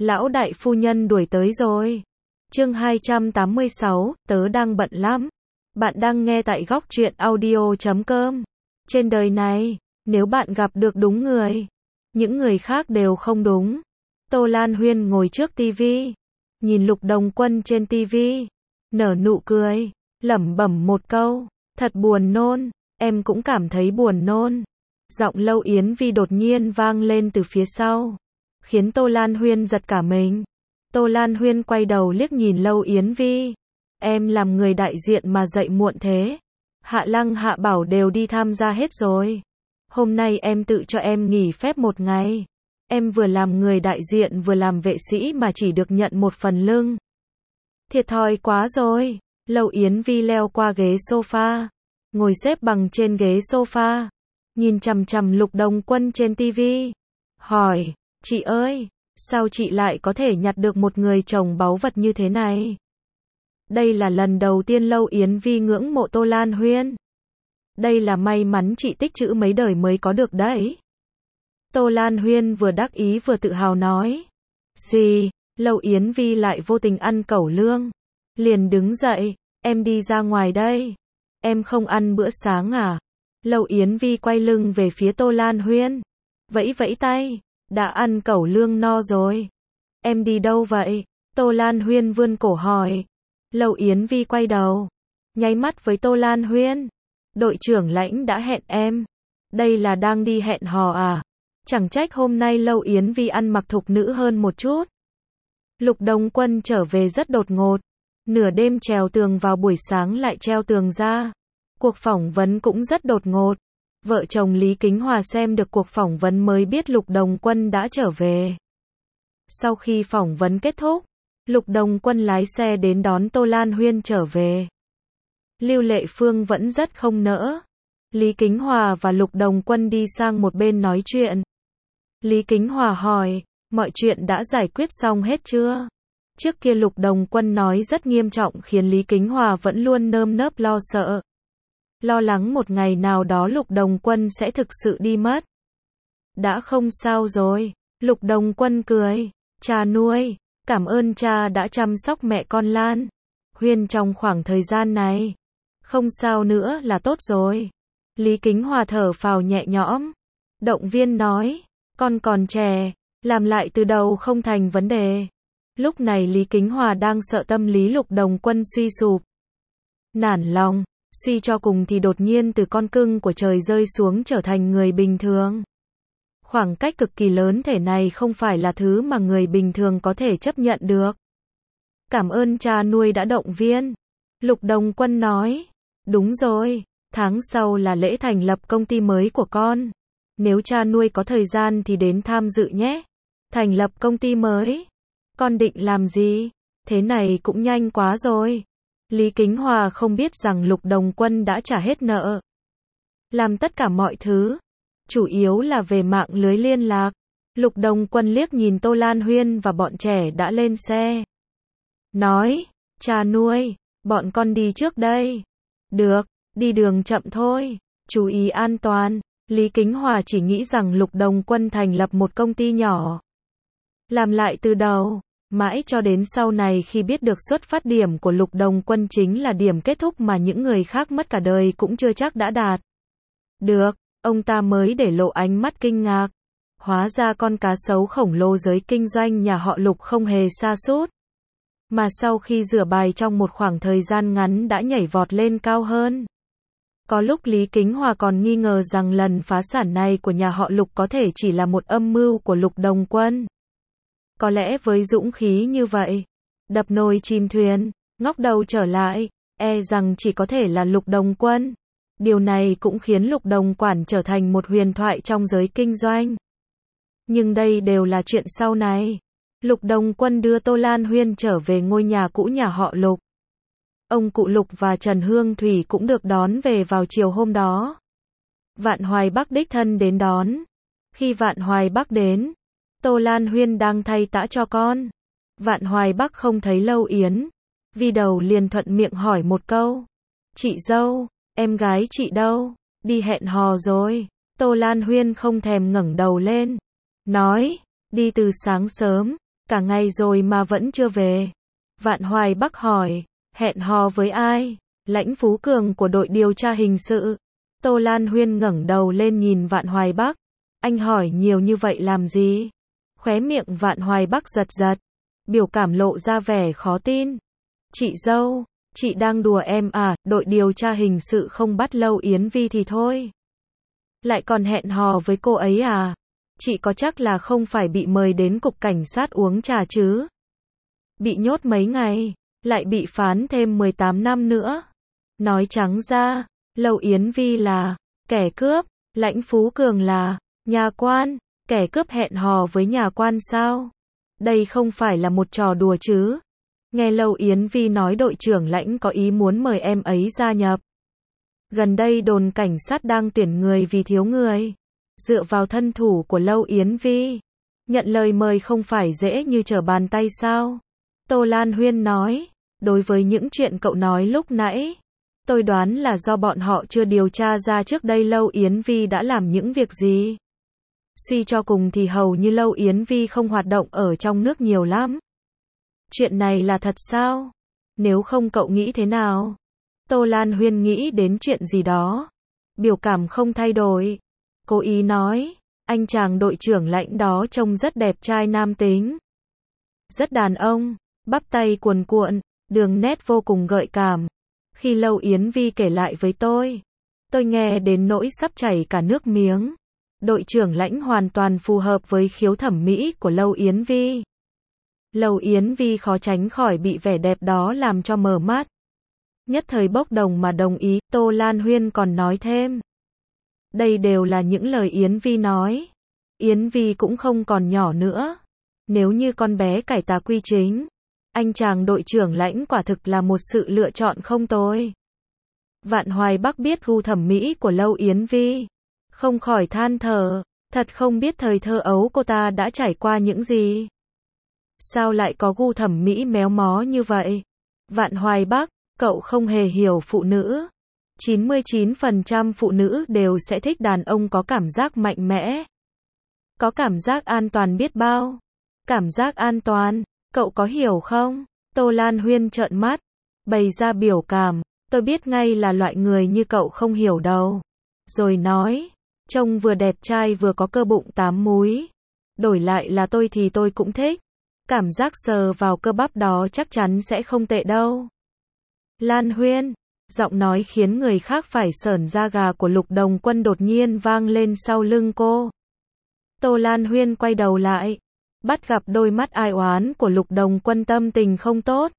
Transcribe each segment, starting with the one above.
Lão đại phu nhân đuổi tới rồi. Chương 286, tớ đang bận lắm. Bạn đang nghe tại góc truyện audio.com. Trên đời này, nếu bạn gặp được đúng người, những người khác đều không đúng. Tô Lan Huyên ngồi trước tivi, nhìn Lục Đồng Quân trên tivi, nở nụ cười, lẩm bẩm một câu, thật buồn nôn, em cũng cảm thấy buồn nôn. Giọng Lâu Yến Vi đột nhiên vang lên từ phía sau, khiến Tô Lan Huyên giật cả mình. Tô Lan Huyên quay đầu liếc nhìn Lâu Yến Vi. Em làm người đại diện mà dậy muộn thế. Hạ Lăng Hạ Bảo đều đi tham gia hết rồi. Hôm nay em tự cho em nghỉ phép một ngày. Em vừa làm người đại diện vừa làm vệ sĩ mà chỉ được nhận một phần lương. Thiệt thòi quá rồi. Lâu Yến Vi leo qua ghế sofa, ngồi xếp bằng trên ghế sofa, nhìn chằm chằm Lục Đồng Quân trên tivi, hỏi, chị ơi, sao chị lại có thể nhặt được một người chồng báu vật như thế này? Đây là lần đầu tiên Lâu Yến Vi ngưỡng mộ Tô Lan Huyên. Đây là may mắn chị tích trữ mấy đời mới có được đấy. Tô Lan Huyên vừa đắc ý vừa tự hào nói. Gì? Lâu Yến Vi lại vô tình ăn cẩu lương. Liền đứng dậy, em đi ra ngoài đây. Em không ăn bữa sáng à? Lâu Yến Vi quay lưng về phía Tô Lan Huyên, vẫy vẫy tay, đã ăn cẩu lương no rồi. Em đi đâu vậy? Tô Lan Huyên vươn cổ hỏi. Lâu Yến Vi quay đầu, nháy mắt với Tô Lan Huyên. Đội trưởng Lãnh đã hẹn em. Đây là đang đi hẹn hò à? Chẳng trách hôm nay Lâu Yến Vi ăn mặc thục nữ hơn một chút. Lục Đồng Quân trở về rất đột ngột. Nửa đêm trèo tường vào buổi sáng lại treo tường ra. Cuộc phỏng vấn cũng rất đột ngột. Vợ chồng Lý Kính Hòa xem được cuộc phỏng vấn mới biết Lục Đồng Quân đã trở về. Sau khi phỏng vấn kết thúc, Lục Đồng Quân lái xe đến đón Tô Lan Huyên trở về. Lưu Lệ Phương vẫn rất không nỡ. Lý Kính Hòa và Lục Đồng Quân đi sang một bên nói chuyện. Lý Kính Hòa hỏi, mọi chuyện đã giải quyết xong hết chưa? Trước kia Lục Đồng Quân nói rất nghiêm trọng khiến Lý Kính Hòa vẫn luôn nơm nớp lo sợ. Lo lắng một ngày nào đó Lục Đồng Quân sẽ thực sự đi mất. Đã không sao rồi. Lục Đồng Quân cười. Cha nuôi, cảm ơn cha đã chăm sóc mẹ con Lan Huyên trong khoảng thời gian này. Không sao nữa là tốt rồi. Lý Kính Hòa thở phào nhẹ nhõm. Động viên nói, con còn trẻ, làm lại từ đầu không thành vấn đề. Lúc này Lý Kính Hòa đang sợ tâm lý Lục Đồng Quân suy sụp. Nản lòng, suy cho cùng thì đột nhiên từ con cưng của trời rơi xuống trở thành người bình thường. Khoảng cách cực kỳ lớn thể này không phải là thứ mà người bình thường có thể chấp nhận được. Cảm ơn cha nuôi đã động viên. Lục Đồng Quân nói, đúng rồi, tháng sau là lễ thành lập công ty mới của con. Nếu cha nuôi có thời gian thì đến tham dự nhé. Thành lập công ty mới. Con định làm gì? Thế này cũng nhanh quá rồi. Lý Kính Hòa không biết rằng Lục Đồng Quân đã trả hết nợ. Làm tất cả mọi thứ. Chủ yếu là về mạng lưới liên lạc. Lục Đồng Quân liếc nhìn Tô Lan Huyên và bọn trẻ đã lên xe. Nói, cha nuôi, bọn con đi trước đây. Được, đi đường chậm thôi. Chú ý an toàn. Lý Kính Hòa chỉ nghĩ rằng Lục Đồng Quân thành lập một công ty nhỏ. Làm lại từ đầu. Mãi cho đến sau này khi biết được xuất phát điểm của Lục Đồng Quân chính là điểm kết thúc mà những người khác mất cả đời cũng chưa chắc đã đạt được, ông ta mới để lộ ánh mắt kinh ngạc. Hóa ra con cá sấu khổng lồ giới kinh doanh nhà họ Lục không hề sa sút, mà sau khi rửa bài trong một khoảng thời gian ngắn đã nhảy vọt lên cao hơn. Có lúc Lý Kính Hòa còn nghi ngờ rằng lần phá sản này của nhà họ Lục có thể chỉ là một âm mưu của Lục Đồng Quân. Có lẽ với dũng khí như vậy, đập nồi chìm thuyền, ngóc đầu trở lại, rằng chỉ có thể là Lục Đồng Quân. Điều này cũng khiến Lục Đồng Quản trở thành một huyền thoại trong giới kinh doanh. Nhưng đây đều là chuyện sau này. Lục Đồng Quân đưa Tô Lan Huyên trở về ngôi nhà cũ nhà họ Lục. Ông cụ Lục và Trần Hương Thủy cũng được đón về vào chiều hôm đó. Vạn Hoài Bắc đích thân đến đón. Khi Vạn Hoài Bắc đến, Tô Lan Huyên đang thay tã cho con. Vạn Hoài Bắc không thấy Lâu Yến Vi đầu liền thuận miệng hỏi một câu. Chị dâu, em gái chị đâu? Đi hẹn hò rồi. Tô Lan Huyên không thèm ngẩng đầu lên. Nói, đi từ sáng sớm. Cả ngày rồi mà vẫn chưa về. Vạn Hoài Bắc hỏi, hẹn hò với ai? Lãnh Phú Cường của đội điều tra hình sự. Tô Lan Huyên ngẩng đầu lên nhìn Vạn Hoài Bắc. Anh hỏi nhiều như vậy làm gì? Khóe miệng Vạn Hoài Bắc giật giật. Biểu cảm lộ ra vẻ khó tin. Chị dâu, chị đang đùa em à, đội điều tra hình sự không bắt Lâu Yến Vi thì thôi. Lại còn hẹn hò với cô ấy à? Chị có chắc là không phải bị mời đến cục cảnh sát uống trà chứ? Bị nhốt mấy ngày, lại bị phán thêm 18 năm nữa. Nói trắng ra, Lâu Yến Vi là kẻ cướp, Lãnh Phú Cường là nhà quan, kẻ cướp hẹn hò với nhà quan sao? Đây không phải là một trò đùa chứ? Nghe Lâu Yến Vi nói đội trưởng Lãnh có ý muốn mời em ấy gia nhập. Gần đây đồn cảnh sát đang tuyển người vì thiếu người. Dựa vào thân thủ của Lâu Yến Vi, nhận lời mời không phải dễ như trở bàn tay sao? Tô Lan Huyên nói, đối với những chuyện cậu nói lúc nãy, tôi đoán là do bọn họ chưa điều tra ra trước đây Lâu Yến Vi đã làm những việc gì. Suy cho cùng thì hầu như Lâu Yến Vi không hoạt động ở trong nước nhiều lắm. Chuyện này là thật sao? Nếu không cậu nghĩ thế nào? Tô Lan Huyên nghĩ đến chuyện gì đó. Biểu cảm không thay đổi. Cố ý nói, anh chàng đội trưởng Lãnh đó trông rất đẹp trai nam tính. Rất đàn ông, bắp tay cuồn cuộn, đường nét vô cùng gợi cảm. Khi Lâu Yến Vi kể lại với tôi nghe đến nỗi sắp chảy cả nước miếng. Đội trưởng Lãnh hoàn toàn phù hợp với khiếu thẩm mỹ của Lâu Yến Vi. Lâu Yến Vi khó tránh khỏi bị vẻ đẹp đó làm cho mờ mắt. Nhất thời bốc đồng mà đồng ý, Tô Lan Huyên còn nói thêm. Đây đều là những lời Yến Vi nói. Yến Vi cũng không còn nhỏ nữa. Nếu như con bé cải tà quy chính, anh chàng đội trưởng Lãnh quả thực là một sự lựa chọn không tồi. Vạn Hoài Bắc biết gu thẩm mỹ của Lâu Yến Vi, không khỏi than thở, thật không biết thời thơ ấu cô ta đã trải qua những gì. Sao lại có gu thẩm mỹ méo mó như vậy? Vạn Hoài Bắc, cậu không hề hiểu phụ nữ. 99% phụ nữ đều sẽ thích đàn ông có cảm giác mạnh mẽ. Có cảm giác an toàn biết bao. Cảm giác an toàn, cậu có hiểu không? Tô Lan Huyên trợn mắt, bày ra biểu cảm, tôi biết ngay là loại người như cậu không hiểu đâu. Rồi nói, trông vừa đẹp trai vừa có cơ bụng 8 múi. Đổi lại là tôi thì tôi cũng thích. Cảm giác sờ vào cơ bắp đó chắc chắn sẽ không tệ đâu. Lan Huyên, giọng nói khiến người khác phải sởn da gà của Lục Đồng Quân đột nhiên vang lên sau lưng cô. Tô Lan Huyên quay đầu lại, bắt gặp đôi mắt ai oán của Lục Đồng Quân tâm tình không tốt.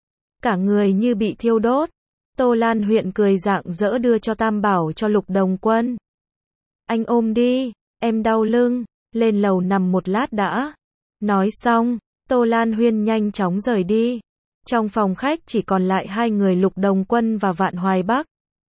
Cả người như bị thiêu đốt. Tô Lan Huyên cười rạng rỡ đưa cho tam bảo cho Lục Đồng Quân. Anh ôm đi, em đau lưng, lên lầu nằm một lát đã. Nói xong, Tô Lan Huyên nhanh chóng rời đi. Trong phòng khách chỉ còn lại hai người Lục Đồng Quân và Vạn Hoài Bắc.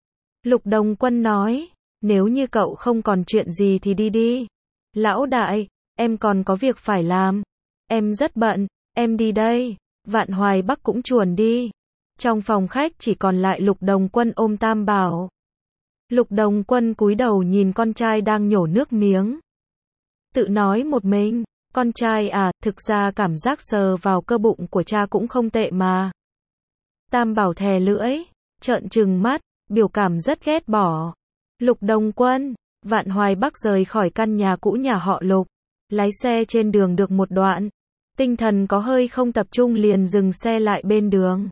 Lục Đồng Quân nói, nếu như cậu không còn chuyện gì thì đi đi. Lão đại, em còn có việc phải làm. Em rất bận, em đi đây. Vạn Hoài Bắc cũng chuồn đi. Trong phòng khách chỉ còn lại Lục Đồng Quân ôm tam bảo. Lục Đồng Quân cúi đầu nhìn con trai đang nhổ nước miếng. Tự nói một mình, con trai à, thực ra cảm giác sờ vào cơ bụng của cha cũng không tệ mà. Tam bảo thè lưỡi, trợn trừng mắt, biểu cảm rất ghét bỏ. Lục Đồng Quân, Vạn Hoài Bắc rời khỏi căn nhà cũ nhà họ Lục. Lái xe trên đường được một đoạn. Tinh thần có hơi không tập trung liền dừng xe lại bên đường.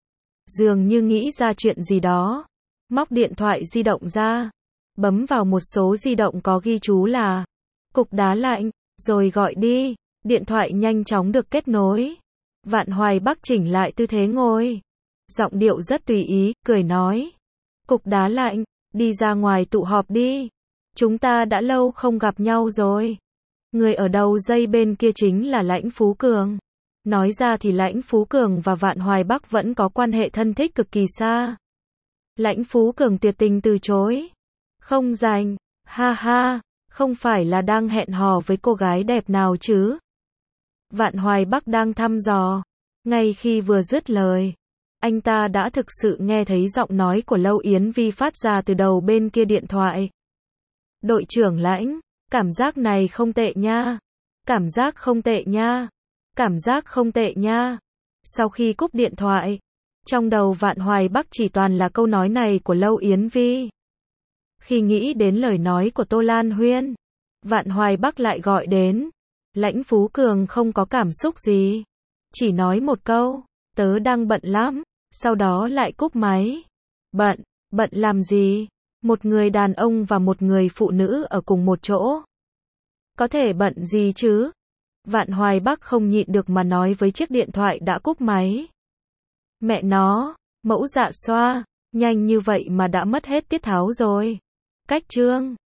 Dường như nghĩ ra chuyện gì đó. Móc điện thoại di động ra. Bấm vào một số di động có ghi chú là Cục Đá Lạnh, rồi gọi đi. Điện thoại nhanh chóng được kết nối. Vạn Hoài Bắc chỉnh lại tư thế ngồi. Giọng điệu rất tùy ý, cười nói. Cục Đá Lạnh, đi ra ngoài tụ họp đi. Chúng ta đã lâu không gặp nhau rồi. Người ở đầu dây bên kia chính là Lãnh Phú Cường. Nói ra thì Lãnh Phú Cường và Vạn Hoài Bắc vẫn có quan hệ thân thích cực kỳ xa. Lãnh Phú Cường tuyệt tình từ chối. Không rảnh, ha ha, không phải là đang hẹn hò với cô gái đẹp nào chứ. Vạn Hoài Bắc đang thăm dò. Ngay khi vừa dứt lời, anh ta đã thực sự nghe thấy giọng nói của Lâu Yến Vi phát ra từ đầu bên kia điện thoại. Đội trưởng Lãnh, cảm giác này không tệ nha. Cảm giác không tệ nha. Cảm giác không tệ nha. Sau khi cúp điện thoại, trong đầu Vạn Hoài Bắc chỉ toàn là câu nói này của Lâu Yến Vi. Khi nghĩ đến lời nói của Tô Lan Huyên, Vạn Hoài Bắc lại gọi đến. Lãnh Phú Cường không có cảm xúc gì. Chỉ nói một câu, tớ đang bận lắm, sau đó lại cúp máy. Bận, bận làm gì? Một người đàn ông và một người phụ nữ ở cùng một chỗ. Có thể bận gì chứ? Vạn Hoài Bắc không nhịn được mà nói với chiếc điện thoại đã cúp máy. Mẹ nó, mẫu dạ xoa, nhanh như vậy mà đã mất hết tiết tháo rồi. Cách chương